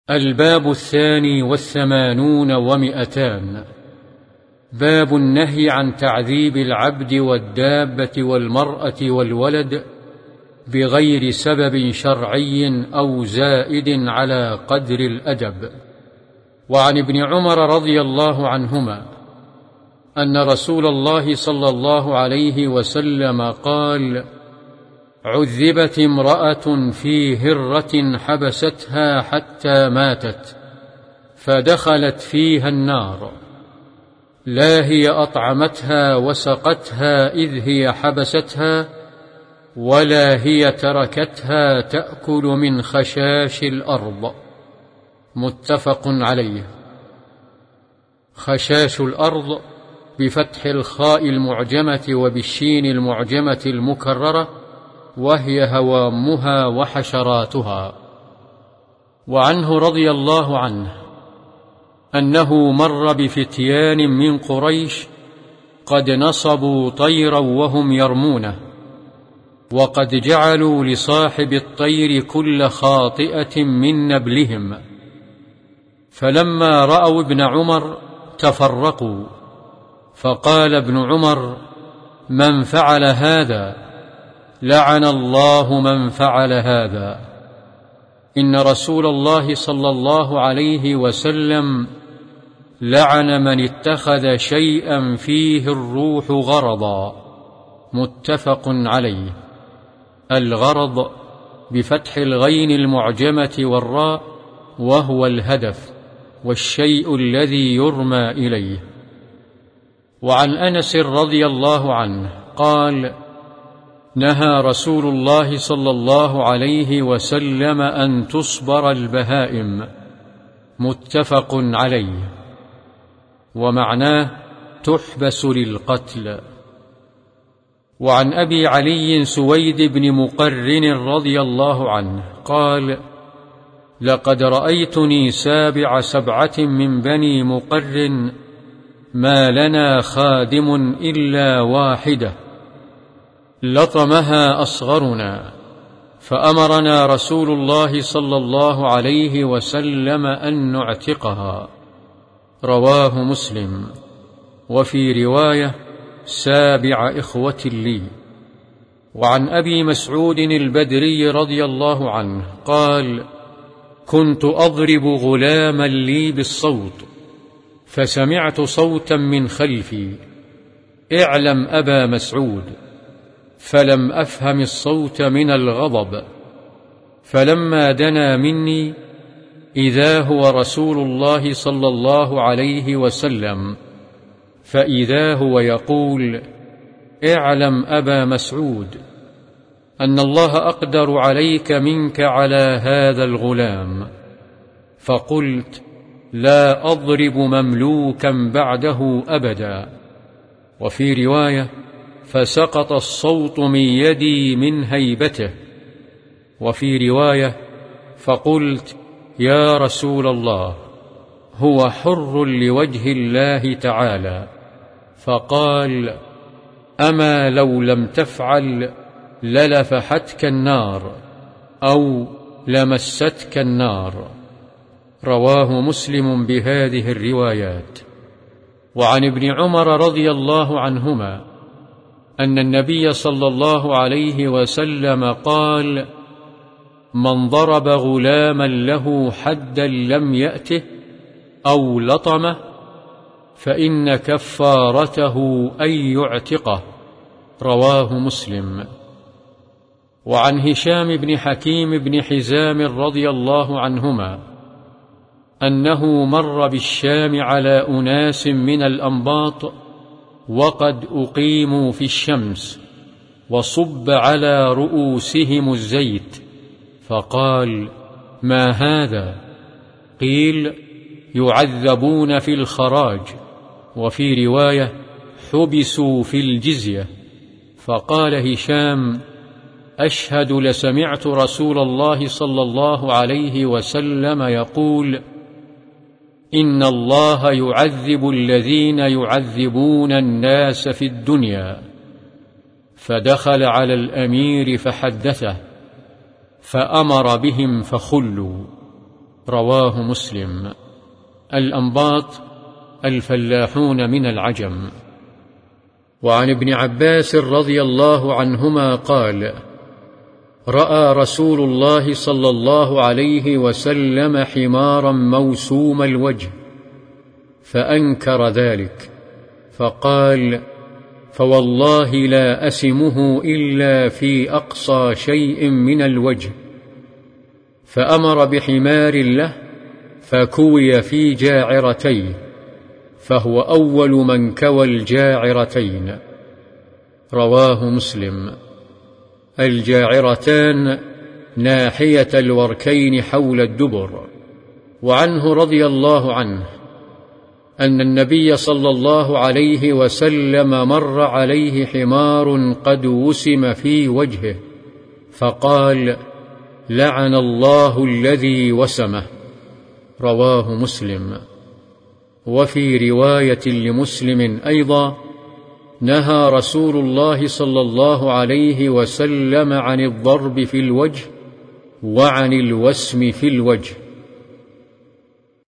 الباب 82 و200. باب النهي عن تعذيب العبد والدابة والمرأة والولد بغير سبب شرعي أو زائد على قدر الأدب. وعن ابن عمر رضي الله عنهما أن رسول الله صلى الله عليه وسلم قال: عذبت امرأة في هرة حبستها حتى ماتت فدخلت فيها النار، لا هي أطعمتها وسقتها إذ هي حبستها، ولا هي تركتها تأكل من خشاش الأرض. متفق عليه. خشاش الأرض بفتح الخاء المعجمة وبالشين المعجمة المكررة، وهي هوامها وحشراتها. وعنه رضي الله عنه أنه مر بفتيان من قريش قد نصبوا طيرا وهم يرمونه، وقد جعلوا لصاحب الطير كل خاطئة من نبلهم، فلما رأوا ابن عمر تفرقوا، فقال ابن عمر: من فعل هذا؟ لعن الله من فعل هذا. إن رسول الله صلى الله عليه وسلم لعن من اتخذ شيئا فيه الروح غرضا. متفق عليه. الغرض بفتح الغين المعجمة والراء، وهو الهدف والشيء الذي يرمى إليه. وعن أنس رضي الله عنه قال: نهى رسول الله صلى الله عليه وسلم أن تصبر البهائم. متفق عليه. ومعناه تحبس للقتل. وعن أبي علي سويد بن مقرن رضي الله عنه قال: لقد رأيتني 7 من بني مقرن ما لنا خادم إلا واحدة، لطمها أصغرنا، فأمرنا رسول الله صلى الله عليه وسلم أن نعتقها. رواه مسلم. وفي رواية: 7 إخوة لي. وعن أبي مسعود البدري رضي الله عنه قال: كنت أضرب غلاما لي بالصوت، فسمعت صوتا من خلفي: اعلم أبا مسعود، فلم أفهم الصوت من الغضب، فلما دنا مني إذا هو رسول الله صلى الله عليه وسلم، فإذا هو يقول: اعلم أبا مسعود أن الله أقدر عليك منك على هذا الغلام. فقلت: لا أضرب مملوكا بعده أبدا. وفي رواية: فسقط الصوت من يدي من هيبته. وفي رواية: فقلت: يا رسول الله، هو حر لوجه الله تعالى. فقال: أما لو لم تفعل للفحتك النار أو لمستك النار. رواه مسلم بهذه الروايات. وعن ابن عمر رضي الله عنهما أن النبي صلى الله عليه وسلم قال: من ضرب غلاما له حدا لم يأته أو لطمه فإن كفارته أن يعتقه. رواه مسلم. وعن هشام بن حكيم بن حزام رضي الله عنهما أنه مر بالشام على أناس من الأنباط وقد أقيموا في الشمس، وصب على رؤوسهم الزيت، فقال: ما هذا؟ قيل: يعذبون في الخراج. وفي رواية: حبسوا في الجزية. فقال هشام: أشهد لسمعت رسول الله صلى الله عليه وسلم يقول: إن الله يعذب الذين يعذبون الناس في الدنيا. فدخل على الأمير فحدثه، فأمر بهم فخلوا. رواه مسلم. الأنباط الفلاحون من العجم. وعن ابن عباس رضي الله عنهما قال: رأى رسول الله صلى الله عليه وسلم حمارا موسوم الوجه فأنكر ذلك، فقال: فوالله لا أسمه إلا في أقصى شيء من الوجه. فأمر بحمار له فكوي في جاعرتيه، فهو أول من كوى الجاعرتين. رواه مسلم. الجاعرتان ناحية الوركين حول الدبر. وعنه رضي الله عنه أن النبي صلى الله عليه وسلم مر عليه حمار قد وسم في وجهه فقال: لعن الله الذي وسمه. رواه مسلم. وفي رواية لمسلم أيضا: نهى رسول الله صلى الله عليه وسلم عن الضرب في الوجه وعن الوسم في الوجه.